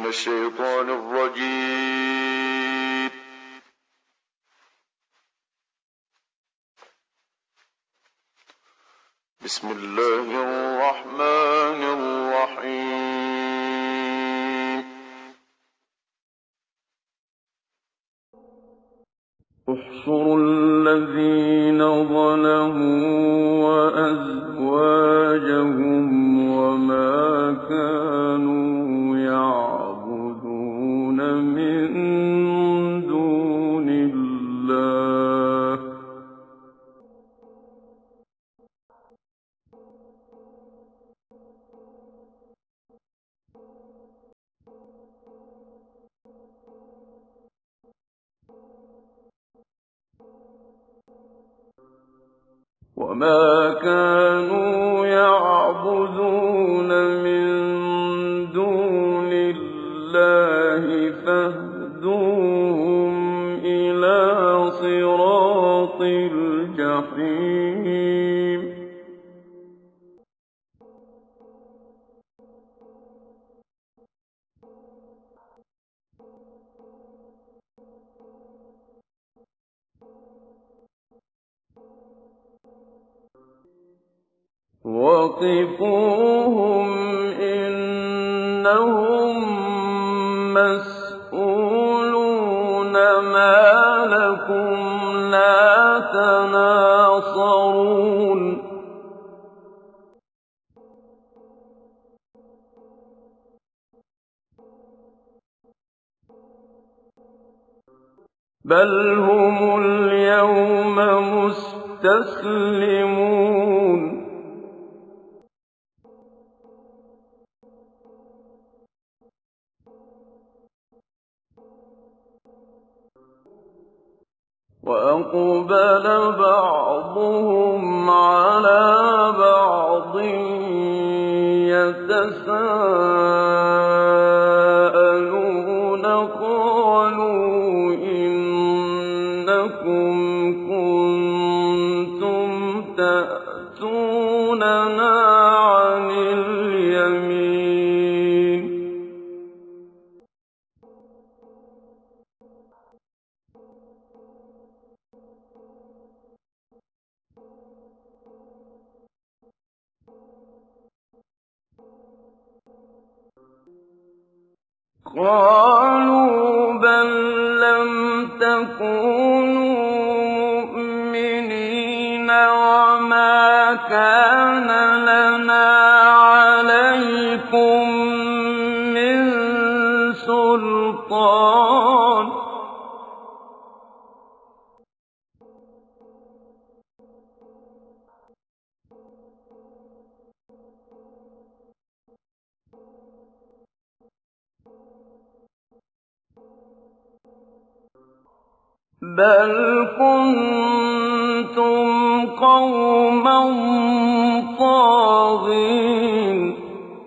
الشيطان الرجيم. بسم الله الرحمن الرحيم. احشروا الذين ظلموا وأزواجهم وما كانوا يعبدون من دون الله فاهدوهم إلى صراط الجحيم. وقفوهم إنهم مسئولون. ما لكم لا تناصرون. بل هم اليوم مستسلمون. وأقبل بعضهم على بعض يتساءلون. قالوا إنكم كنتم تأتوننا عن اليمين. قالوا بل لم تكونوا مؤمنين وما كان لنا عليكم من سلطان. بل كنتم قوما طاغين.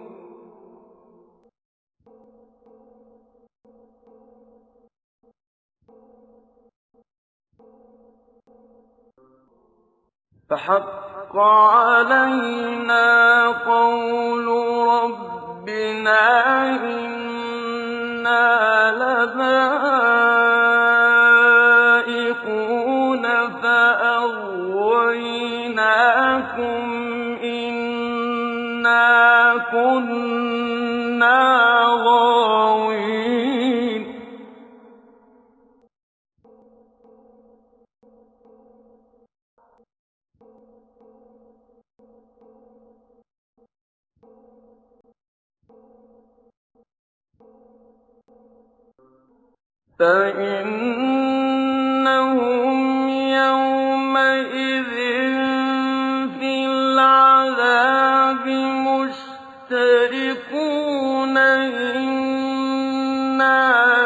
فحق علينا قول ربنا إنا لذائقون فأغويناكم إنا كنا غاوين. فإنهم يومئذ في العذاب مشتركون. إنا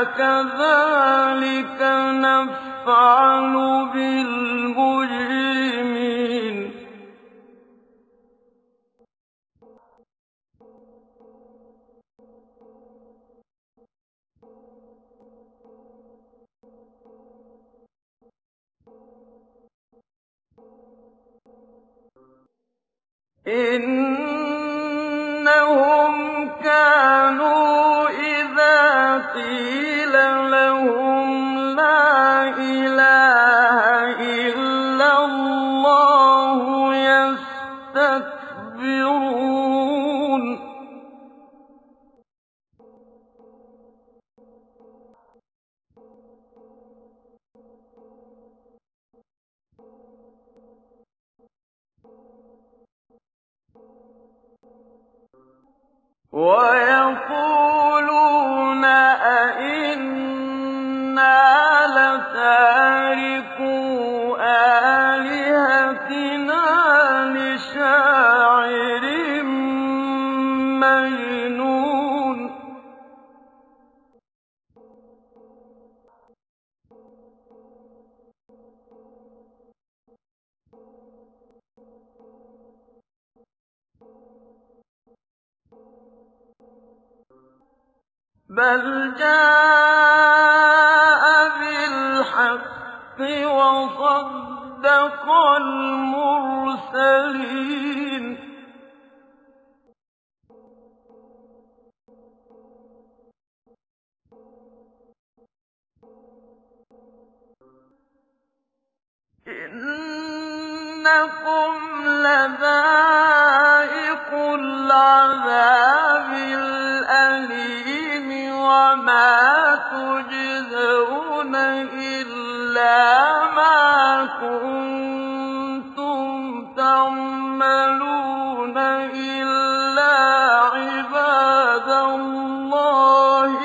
كذلك نفعل بالمجرمين. إنهم كانوا إذا وَيَقُولُونَ أَئِنَّا لَتَارِكُو آلِهَتِنَا لِشَاعِرٍ مَّجْنُونٍ بَلْ جَاءَ بِالْحَقِّ وَصَدَّقَ الْمُرْسَلِينَ إِنَّكُمْ لَذَائِقُو الْعَذَابِ الْأَلِيمِ وَمَا تُجْزَوْنَ إِلَّا مَا كُنتُمْ تَعْمَلُونَ إِلَّا عِبَادَ اللَّهِ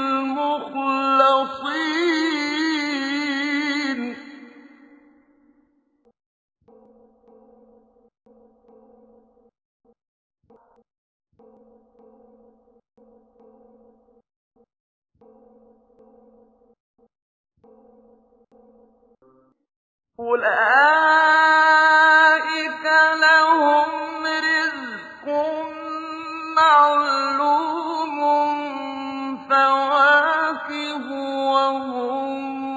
الْمُخْلَصِينَ أُولَٰئِكَ لَهُمْ رِزْقٌ مَّعْلُومٌ فَوَاكِهُ وَهُم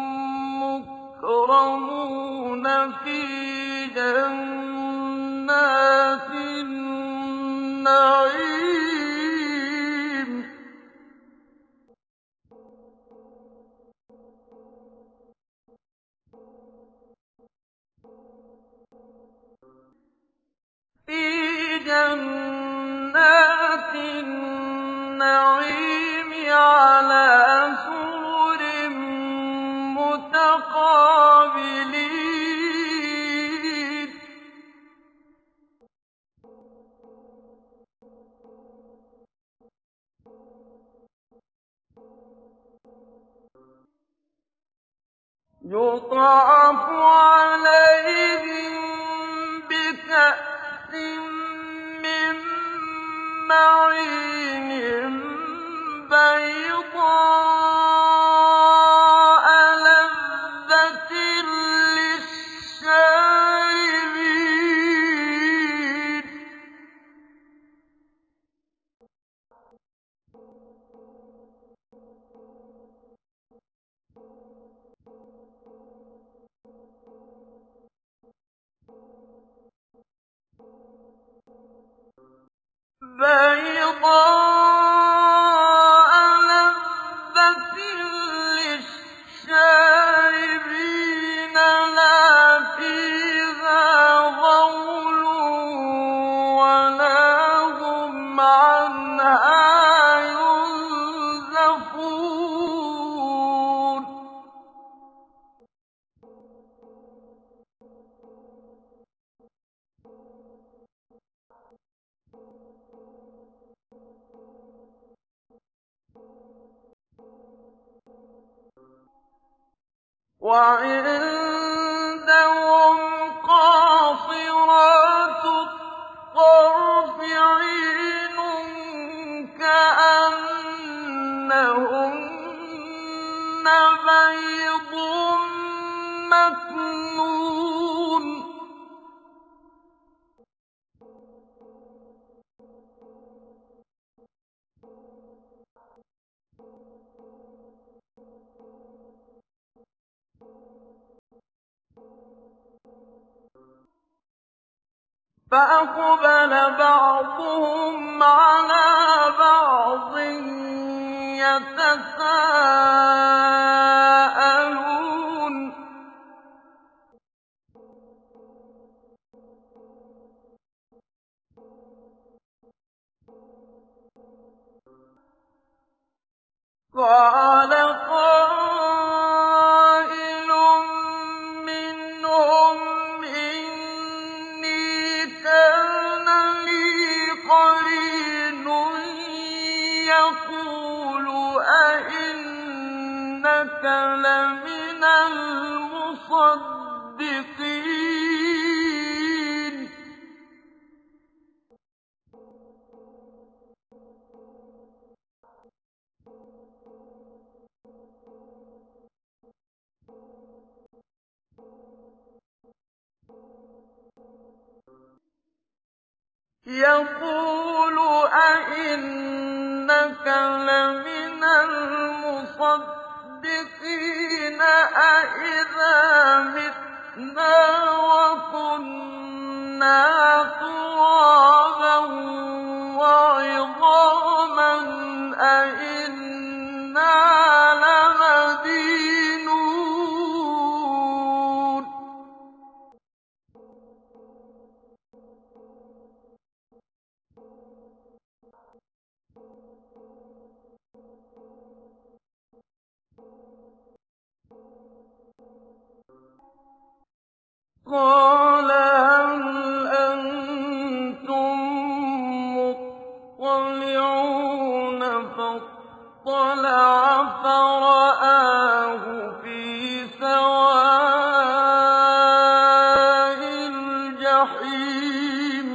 مُّكْرَمُونَ فِي جَنَّاتِ النَّعِيمِ عَلَىٰ سُرُرٍ مُّتَقَابِلِينَ يُطَافُ عَلَيْهِم بِكَأْسٍ مِّن مَّعِينٍ بَيْضَاءَ لَذَّةٍ لِّلشَّارِبِينَ لَّا فِيهَا غَوْلٌ وَلَا هُمْ عَنْهَا يُنزَفُونَ وَعِندَهُمْ قَاصِرَاتُ الطَّرْفِ عِينٌ كَأَنَّهُنَّ بَيْضٌ مَّكْنُونٌ فَأَقْبَلَ بَعْضُهُمْ عَلَىٰ بَعْضٍ يَتَسَاءَلُونَ قَالَ قَائِلٌ مِّنْهُمْ إِنِّي كَانَ لِي قَرِينٌ يَقُولُ أَإِنَّكَ لَمِنَ الْمُصَدِّقِينَ أَإِذَا مِتْنَا وَكُنَّا تُرَابًا وَعِظَامًا أَإِنَّا لَمَدِينُونَ قَالَ هَلْ أَنتُم مُّطَّلِعُونَ فَاطَّلَعَ فَرَآهُ فِي سَوَاءِ الْجَحِيمِ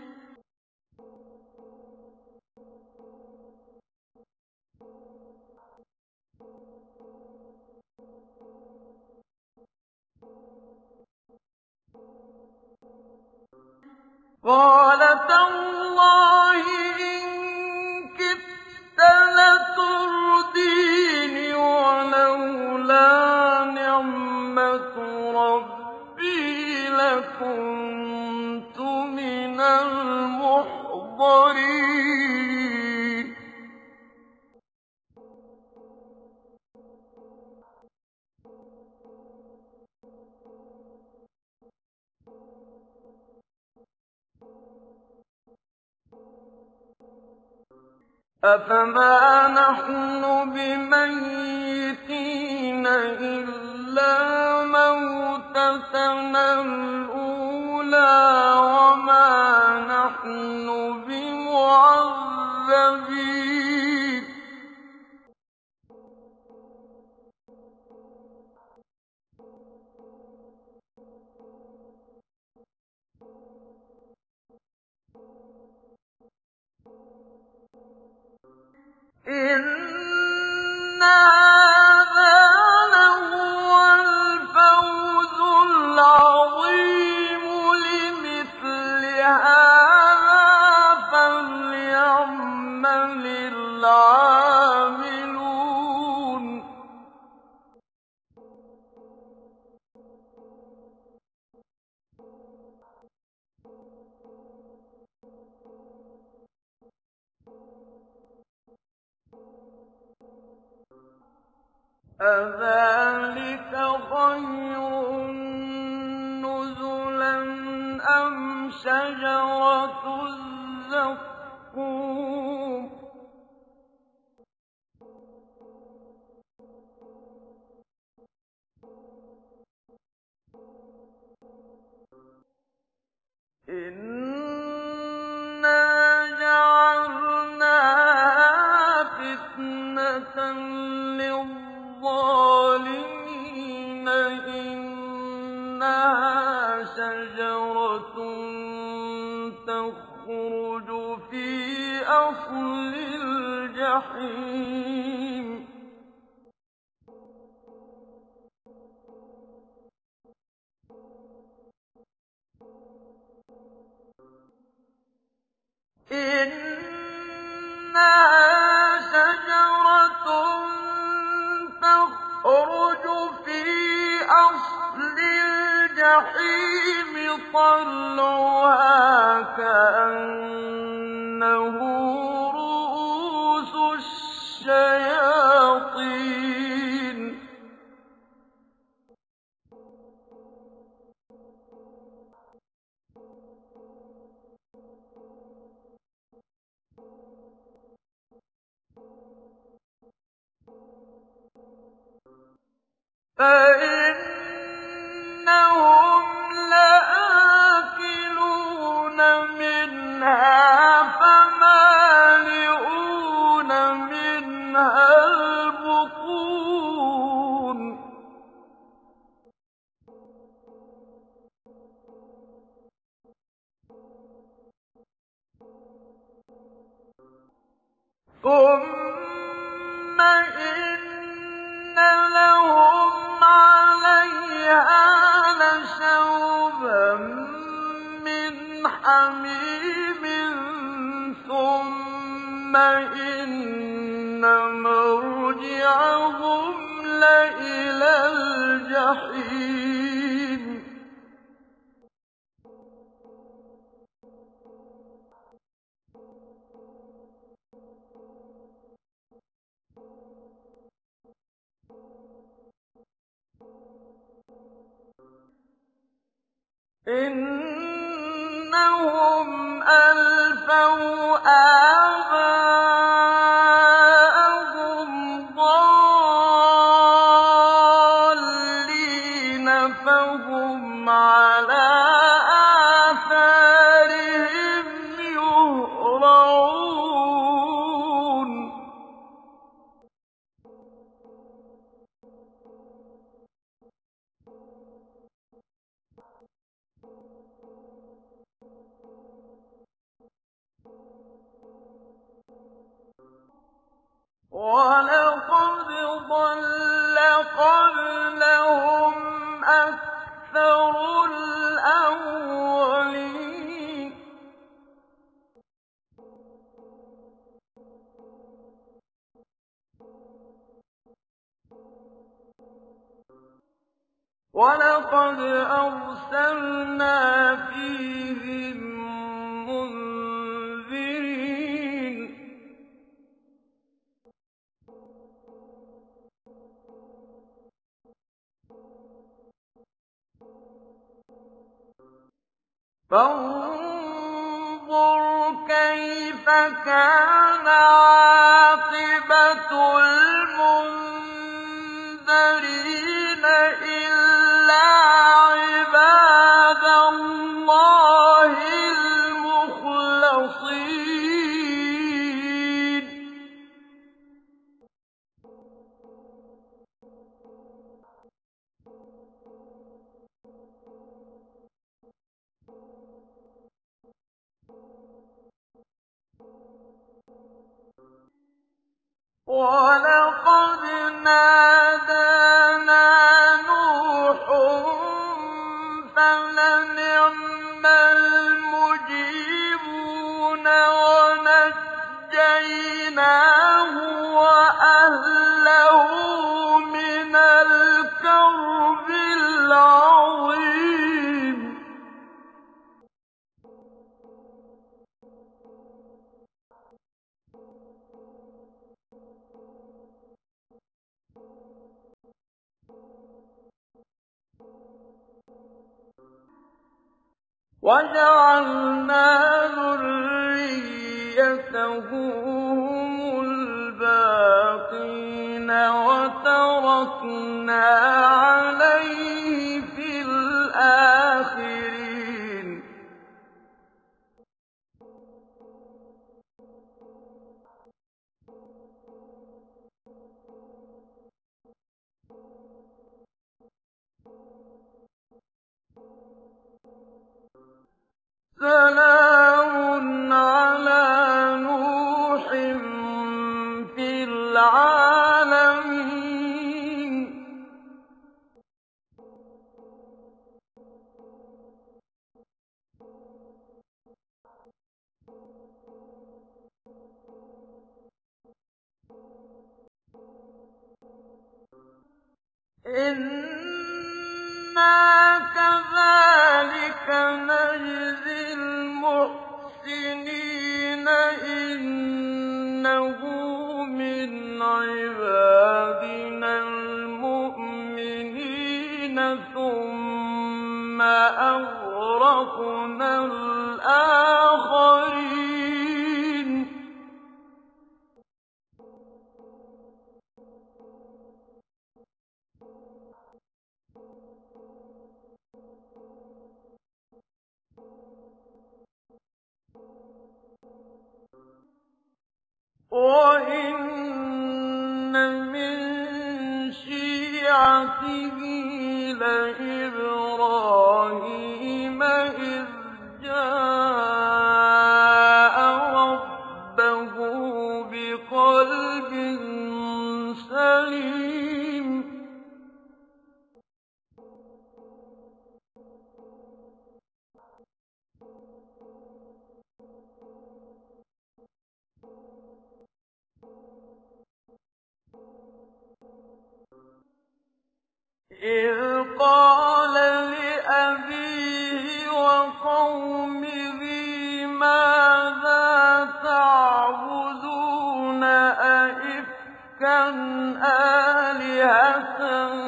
قَالَ تَاللَّهِ إِن كِدتَّ لَتُرْدِينِ وَلَوْلَا نِعْمَةُ رَبِّي لَكُنتُ مِنَ الْمُحْضَرِينَ أَفَمَا نَحْنُ بِمَيِّتِينَ إِلَّا مَوْتَتَنَا الْأُولَىٰ وَمَا نَحْنُ بِمُعَذَّبِينَ إِنَّ هَٰذَا لَهُوَ الْفَوْزُ الْعَظِيمُ لِمِثْلِ هَٰذَا فَلْيَعْمَلِ الْعَامِلُونَ أَذَٰلِكَ خَيْرٌ نُّزُلًا أَمْ شَجَرَةُ الزَّقُّومِ إِنَّا جَعَلْنَاهَا فِتْنَةً لِّلظَّالِمِينَ إِنَّهَا شَجَرَةٌ تَخْرُجُ فِي أَصْلِ الْجَحِيمِ إِنَّهَا شَجَرَةٌ تَخْرُجُ فِي أَصْلِ الْجَحِيمِ طَلْعُهَا كَأَنَّهُ رُءُوسُ الشَّيَاطِينِ فَإِنَّهُمْ لَآكِلُونَ مِنْهَا فَمَالِئُونَ مِنْهَا الْبُطُونَ ثُمَّ إِنَّ لَهُمْ عَلَيْهَا لَشَوْبًا مِّنْ حَمِيمٍ ثُمَّ إِنَّ مَرْجِعَهُمْ لَإِلَى الْجَحِيمِ إِنَّهُمْ أَلْفَوْا آبَاءَهُمْ ضَالِّينَ فَهُمْ عَلَىٰ آثَارِهِمْ يُهْرَعُونَ وَلَقَدْ ضَلَّ قَبْلَهُمْ أَكْثَرُ الْأَوَّلِينَ وَلَقَدْ أَرْسَلْنَا فِيهِم مُّنذِرِينَ فَانظُرْ كَيْفَ كَانَ عَاقِبَةُ الْمُنذَرِينَ إِلَّا عِبَادَ اللَّهِ الْمُخْلَصِينَ وَلَقَدْ نَادَانَا نُوحٌ فَلَنِعْمَ الْمُجِيبُونَ وَنَجَّيْنَاهُ وَأَهْلَهُ مِنَ الْكَرْبِ الْعَظِيمِ وَجَعَلْنَا ذُرِّيَّتَهُ هُمُ الْبَاقِينَ وَتَرَكْنَا عَلَيْهِ فِي الْآخِرِينَ سَلَامٌ عَلَىٰ نُوحٍ فِي الْعَالَمِينَ إِنَّا كَذَٰلِكَ نَجْزِي الْمُحْسِنِينَ إِنَّهُ مِنْ عِبَادِنَا الْمُؤْمِنِينَ ثُمَّ أَغْرَقْنَا الْآخَرِينَ وَإِنَّ مِن شِيعَتِهِ لَإِبْرَاهِيمَ إِذْ جَاءَ رَبَّهُ بِقَلْبٍ سَلِيمٍ إِذْ قَالَ لِأَبِيهِ وَقَوْمِهِ مَاذَا تَعْبُدُونَ أَئِفْكًا آلِهَةً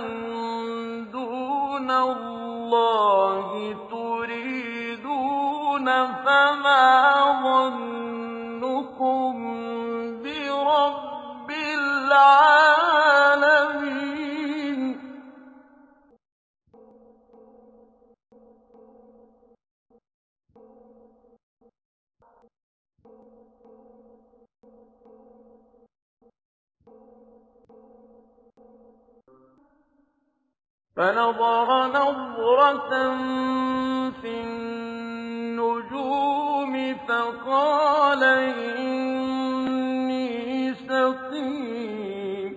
دُونَ اللَّهِ تُرِيدُونَ فَمَا ظَنُّكُم بِرَبِّ الْعَالَمِينَ فَنَظَرَ نَظْرَةً فِي النُّجُومِ فَقَالَ إِنِّي سَقِيمٌ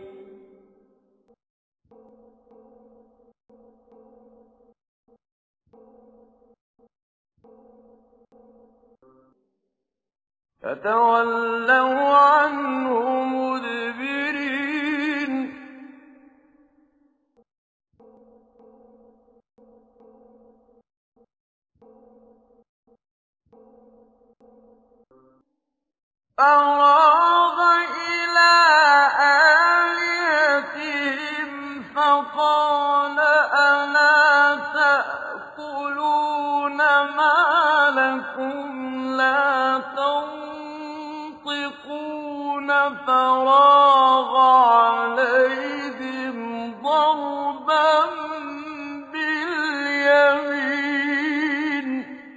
فَتَوَلَّوْا عَنْهُ مُدْبِرِينَ فَرَاغَ إِلَىٰ آلِهَتِهِمْ فَقَالَ أَلَا تَأْكُلُونَ مَا لَكُمْ لَا تَنطِقُونَ فَرَاغَ عَلَيْهِمْ ضَرْبًا بِالْيَمِينِ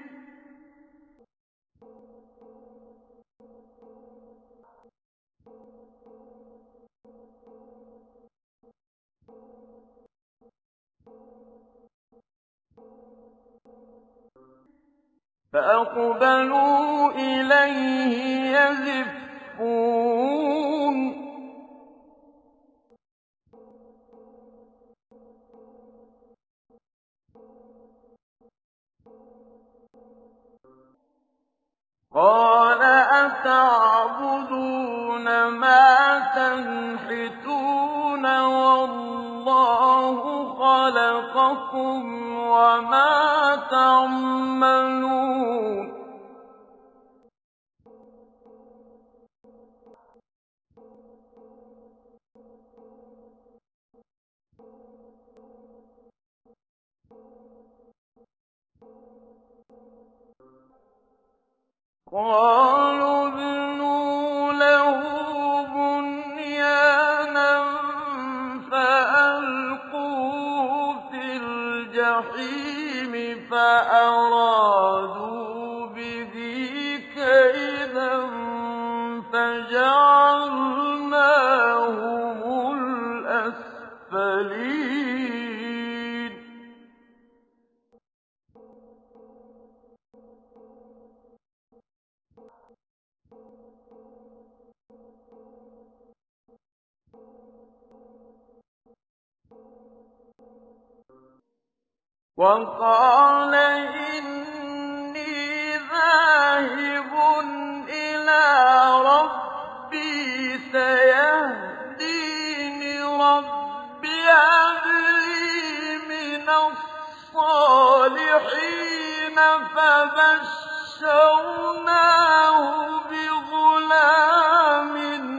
فَأَقْبَلُوا إِلَيْهِ يَزِفُّونَ قَالَ أَتَعْبُدُونَ مَا تَنْحِتُونَ وَاللَّهُ خَلَقَكُمْ وَمَا تَعْمَلُونَ قَالُوا ابْنُوا لَهُ بُنْيَانًا فَأَلْقُوهُ فِي الْجَحِيمِ فَأَرَادُوا بِهِ كَيْدًا فَجَعَلْنَاهُمُ الْأَسْفَلِينَ وَقَالَ إِنِّي ذَاهِبٌ إِلَىٰ رَبِّي سَيَهْدِينِ رَبِّ هَبْ لِي مِنَ الصَّالِحِينَ فَبَشَّرْنَاهُ بِغُلَامٍ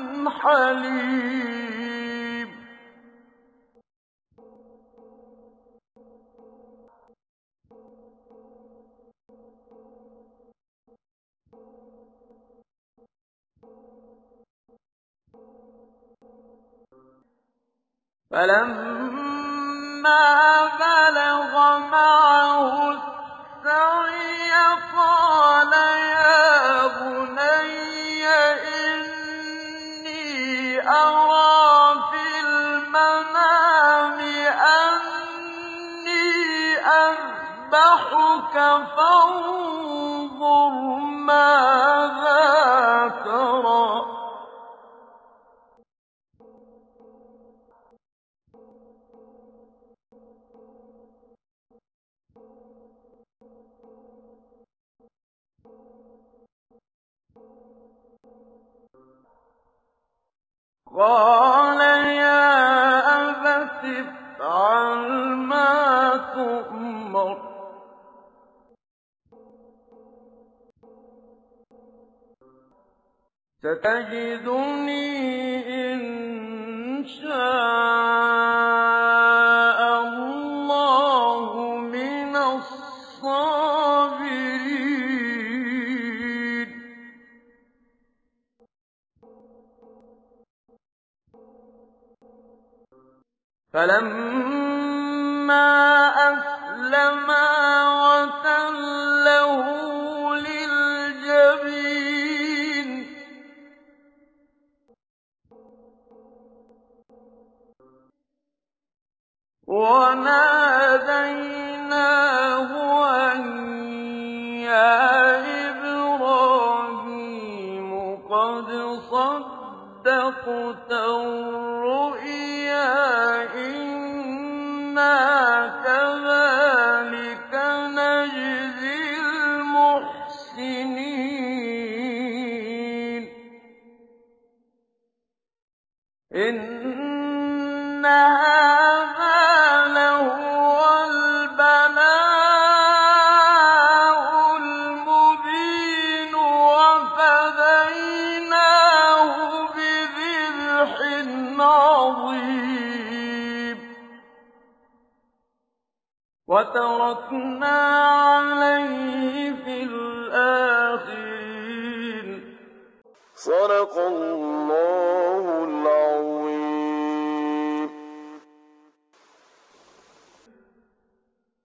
حَلِيمٍ فَلَمَّا بَلَغَ مَعَهُ السَّعْيَ قَالَ يَا بُنَيَّ إِنِّي أَرَىٰ فِي الْمَنَامِ أَنِّي أَذْبَحُكَ فَانظُرْ مَاذَا تَرَىٰ ۚ قَالَ يَا أَبَتِ افْعَلْ سَتَجِدُنِي إِن شَاءَ اللَّهُ مِنَ الصَّابِرِينَ فَلَمَّا أَسْلَمَا وَتَلَّهُ لِلْجَبِينِ وَنَادَيْنَاهُ أَن يَا إِبْرَاهِيمُ قَدْ صَدَّقْتَ الرُّؤْيَا إِنَّا كَذَٰلِكَ نَجْزِي الْمُحْسِنِينَ إِنَّ هَٰذَا لَهُوَ الْبَلَاءُ الْمُبِينُ وَفَدَيْنَاهُ بِذِبْحٍ عَظِيمٍ وَتَرَكْنَا عَلَيْهِ فِي الْآخِرِينَ صدق الله